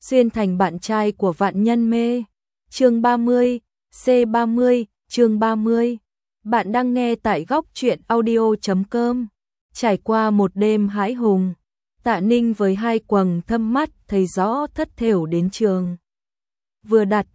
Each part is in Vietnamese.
xuyên thành bạn trai của vạn nhân mê. Chương 30, C30, chương 30. Bạn đang nghe tại góc truyện audio.com. Trải qua một đêm hãi hùng, Tạ Ninh với hai quầng thâm mắt thấy rõ thất thểu đến trường. Vừa đặt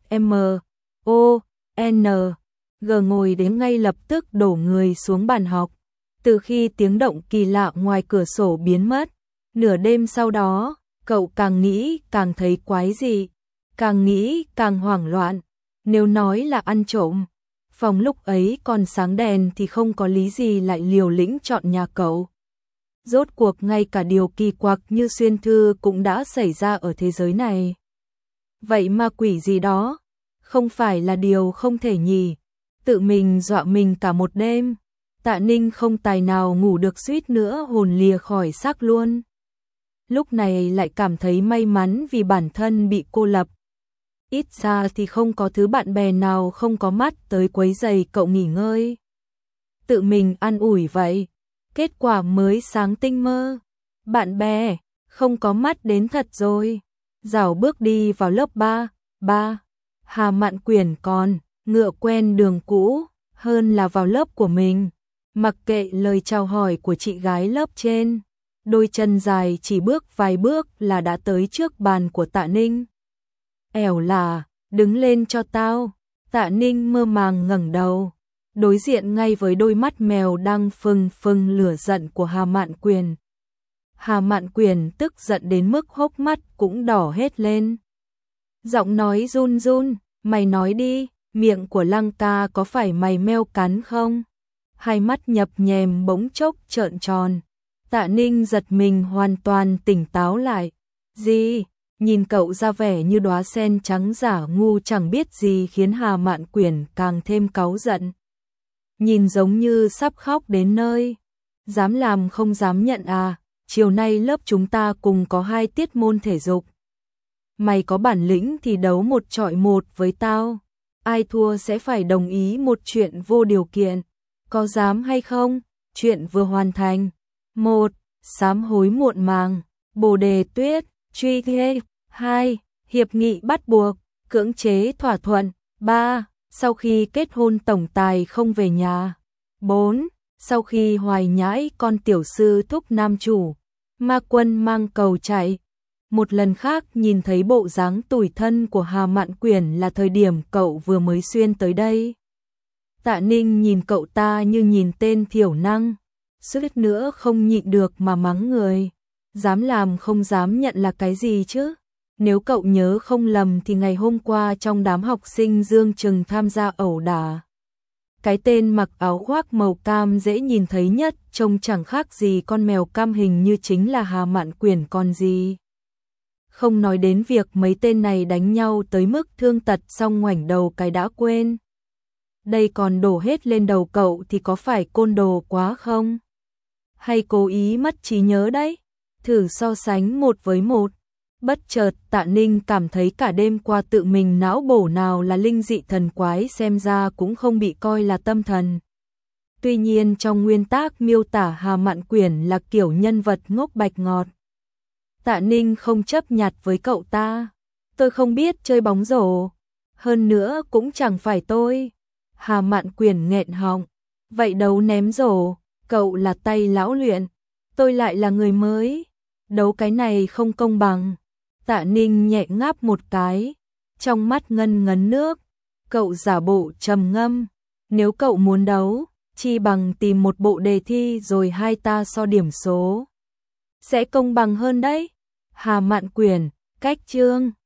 M.O.N.G ngồi đến ngay lập tức đổ người xuống bàn học. Từ khi tiếng động kỳ lạ ngoài cửa sổ biến mất, nửa đêm sau đó, cậu càng nghĩ càng thấy quái dị, càng nghĩ càng hoảng loạn. Nếu nói là ăn trộm, phòng lúc ấy còn sáng đèn thì không có lý gì lại liều lĩnh chọn nhà cậu. Rốt cuộc ngay cả điều kỳ quặc như xuyên thư cũng đã xảy ra ở thế giới này. Vậy ma quỷ gì đó, không phải là điều không thể nhỉ? Tự mình dọa mình cả một đêm, Tạ Ninh không tài nào ngủ được, suýt nữa hồn lìa khỏi xác luôn. Lúc này lại cảm thấy may mắn vì bản thân bị cô lập. Ít ra thì không có thứ bạn bè nào không có mắt tới quấy rầy cậu nghỉ ngơi. Tự mình an ủi vậy, kết quả mới sáng tinh mơ. Bạn bè, không có mắt đến thật rồi. Rảo bước đi vào lớp 3, Hà Mạn Quyển còn ngựa quen đường cũ hơn là vào lớp của mình. Mặc kệ lời chào hỏi của chị gái lớp trên, đôi chân dài chỉ bước vài bước là đã tới trước bàn của Tạ Ninh. Ẻo là, đứng lên cho tao. Tạ Ninh mơ màng ngẩng đầu, đối diện ngay với đôi mắt mèo đang phừng phừng lửa giận của Hà Mạn Quyển. Hà Mạn Quyển tức giận đến mức hốc mắt cũng đỏ hết lên. Giọng nói run run, mày nói đi, miệng của Lăng ca có phải mày meo cắn không? Hai mắt nhập nhèm bỗng chốc trợn tròn. Tạ Ninh giật mình hoàn toàn tỉnh táo lại. Gì? Nhìn cậu ra vẻ như đóa sen trắng giả ngu chẳng biết gì khiến Hà Mạn Quyển càng thêm cáu giận. Nhìn giống như sắp khóc đến nơi. Dám làm không dám nhận à? Chiều nay lớp chúng ta cùng có 2 tiết môn thể dục. Mày có bản lĩnh thì đấu 1 chọi 1 với tao. Ai thua sẽ phải đồng ý một chuyện vô điều kiện. Có dám hay không? Chuyện vừa hoàn thành. 1. Sám hối muộn màng. Bồ đề tuyết. Truy thê. 2. Hiệp nghị bắt buộc. Cưỡng chế thỏa thuận. 3. Sau khi kết hôn tổng tài không về nhà. 4. Sau khi hoài nhãi con tiểu sư thúc nam chủ. Ma quân mang cầu chạy. Một lần khác nhìn thấy bộ dáng tủi thân của Hà Mạn Quyển là thời điểm cậu vừa mới xuyên tới đây. Tạ Ninh nhìn cậu ta như nhìn tên thiểu năng, suýt nữa không nhịn được mà mắng người. Dám làm không dám nhận là cái gì chứ? Nếu cậu nhớ không lầm thì ngày hôm qua trong đám học sinh Dương Trừng tham gia ẩu đả, cái tên mặc áo khoác màu cam dễ nhìn thấy nhất trông chẳng khác gì con mèo cam hình như chính là Hà Mạn Quyển còn gì. Không nói đến việc mấy tên này đánh nhau tới mức thương tật xong ngoảnh đầu cái đã quên. Đây còn đổ hết lên đầu cậu thì có phải côn đồ quá không? Hay cố ý mất trí nhớ đấy? Thử so sánh 1 với 1. Bất chợt Tạ Ninh cảm thấy cả đêm qua tự mình não bổ nào là linh dị thần quái xem ra cũng không bị coi là tâm thần. Tuy nhiên trong nguyên tác miêu tả Hà Mạn Quyển là kiểu nhân vật ngốc bạch ngọt. Tạ Ninh không chấp nhặt với cậu ta. Tôi không biết chơi bóng rổ. Hơn nữa cũng chẳng phải tôi. Hà Mạn Quyển nghẹn họng. Vậy đấu ném rổ, cậu là tay lão luyện. Tôi lại là người mới. Đấu cái này không công bằng. Tạ Ninh nhẹ ngáp một cái. Trong mắt ngân ngấn nước. Cậu giả bộ trầm ngâm. Nếu cậu muốn đấu, chi bằng tìm một bộ đề thi rồi hai ta so điểm số. Sẽ công bằng hơn đấy. Hà Mạn Quyển, cách chương.